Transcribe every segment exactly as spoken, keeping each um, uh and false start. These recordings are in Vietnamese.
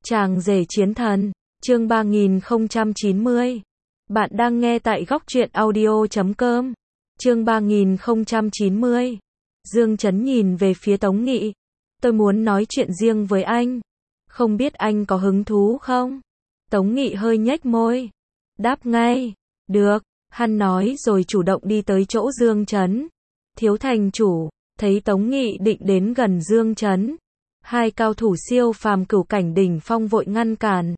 Chàng rể chiến thần, chương ba nghìn không trăm chín mươi. Bạn đang nghe tại góc truyện audio chấm com. Chương ba nghìn không trăm chín mươi. Dương Chấn nhìn về phía Tống Nghị. Tôi muốn nói chuyện riêng với anh. Không biết anh có hứng thú không? Tống Nghị hơi nhếch môi. Đáp ngay. Được. Hắn nói rồi chủ động đi tới chỗ Dương Chấn. Thiếu thành chủ, thấy Tống Nghị định đến gần Dương Chấn. Hai cao thủ siêu phàm cửu cảnh đỉnh phong vội ngăn cản.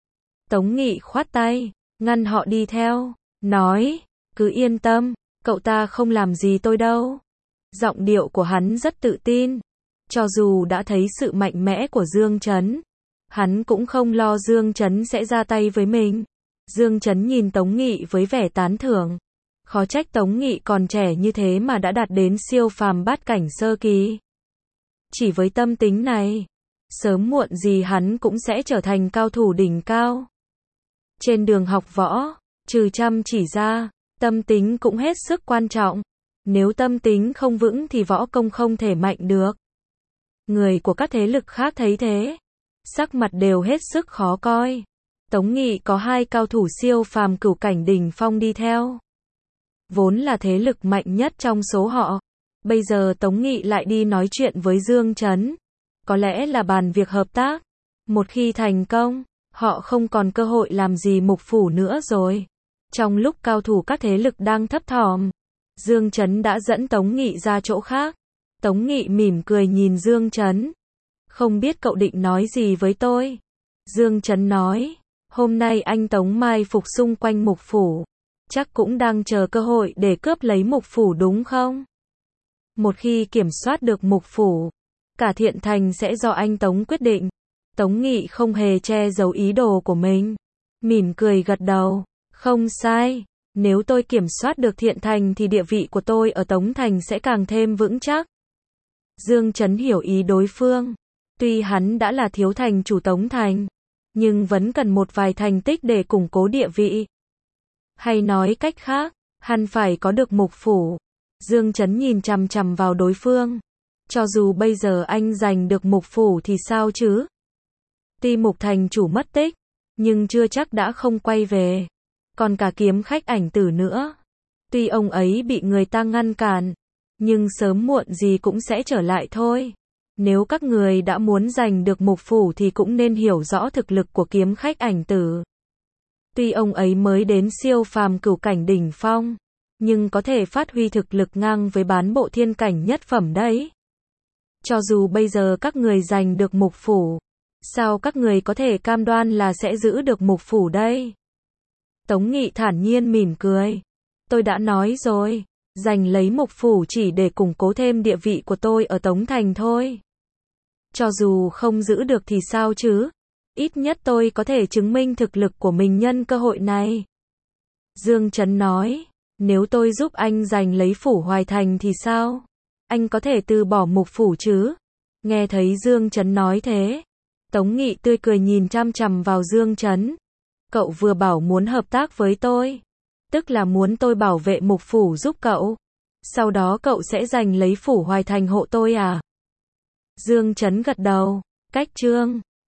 Tống Nghị khoát tay, ngăn họ đi theo, nói, cứ yên tâm, cậu ta không làm gì tôi đâu. Giọng điệu của hắn rất tự tin. Cho dù đã thấy sự mạnh mẽ của Dương Chấn, hắn cũng không lo Dương Chấn sẽ ra tay với mình. Dương Chấn nhìn Tống Nghị với vẻ tán thưởng. Khó trách Tống Nghị còn trẻ như thế mà đã đạt đến siêu phàm bát cảnh sơ kỳ. Chỉ với tâm tính này, sớm muộn gì hắn cũng sẽ trở thành cao thủ đỉnh cao. Trên đường học võ, trừ chăm chỉ ra, tâm tính cũng hết sức quan trọng. Nếu tâm tính không vững thì võ công không thể mạnh được. Người của các thế lực khác thấy thế, sắc mặt đều hết sức khó coi. Tống Nghị có hai cao thủ siêu phàm cửu cảnh đỉnh phong đi theo. Vốn là thế lực mạnh nhất trong số họ. Bây giờ Tống Nghị lại đi nói chuyện với Dương Chấn. Có lẽ là bàn việc hợp tác. Một khi thành công, họ không còn cơ hội làm gì mục phủ nữa rồi. Trong lúc cao thủ các thế lực đang thấp thỏm, Dương Chấn đã dẫn Tống Nghị ra chỗ khác. Tống Nghị mỉm cười nhìn Dương Chấn. Không biết cậu định nói gì với tôi? Dương Chấn nói, hôm nay anh Tống mai phục xung quanh mục phủ. Chắc cũng đang chờ cơ hội để cướp lấy mục phủ đúng không? Một khi kiểm soát được mục phủ, cả Thiện Thành sẽ do anh Tống quyết định. Tống Nghị không hề che giấu ý đồ của mình. Mỉm cười gật đầu. Không sai. Nếu tôi kiểm soát được Thiện Thành thì địa vị của tôi ở Tống Thành sẽ càng thêm vững chắc. Dương Chấn hiểu ý đối phương. Tuy hắn đã là thiếu thành chủ Tống Thành, nhưng vẫn cần một vài thành tích để củng cố địa vị. Hay nói cách khác, hắn phải có được mục phủ. Dương Chấn nhìn chằm chằm vào đối phương. Cho dù bây giờ anh giành được mục phủ thì sao chứ? Tuy mục thành chủ mất tích, nhưng chưa chắc đã không quay về. Còn cả kiếm khách ảnh tử nữa. Tuy ông ấy bị người ta ngăn cản, nhưng sớm muộn gì cũng sẽ trở lại thôi. Nếu các người đã muốn giành được mục phủ thì cũng nên hiểu rõ thực lực của kiếm khách ảnh tử. Tuy ông ấy mới đến siêu phàm cửu cảnh đỉnh phong, nhưng có thể phát huy thực lực ngang với bán bộ thiên cảnh nhất phẩm đấy. Cho dù bây giờ các người giành được mục phủ, sao các người có thể cam đoan là sẽ giữ được mục phủ đây? Tống Nghị thản nhiên mỉm cười. Tôi đã nói rồi, giành lấy mục phủ chỉ để củng cố thêm địa vị của tôi ở Tống Thành thôi. Cho dù không giữ được thì sao chứ? Ít nhất tôi có thể chứng minh thực lực của mình nhân cơ hội này. Dương Chấn nói, nếu tôi giúp anh giành lấy phủ Hoài Thành thì sao? Anh có thể từ bỏ mục phủ chứ? Nghe thấy Dương Chấn nói thế, Tống Nghị tươi cười nhìn chăm chằm vào Dương Chấn. Cậu vừa bảo muốn hợp tác với tôi, tức là muốn tôi bảo vệ mục phủ giúp cậu. Sau đó cậu sẽ giành lấy phủ Hoài Thành hộ tôi à? Dương Chấn gật đầu. Cách chương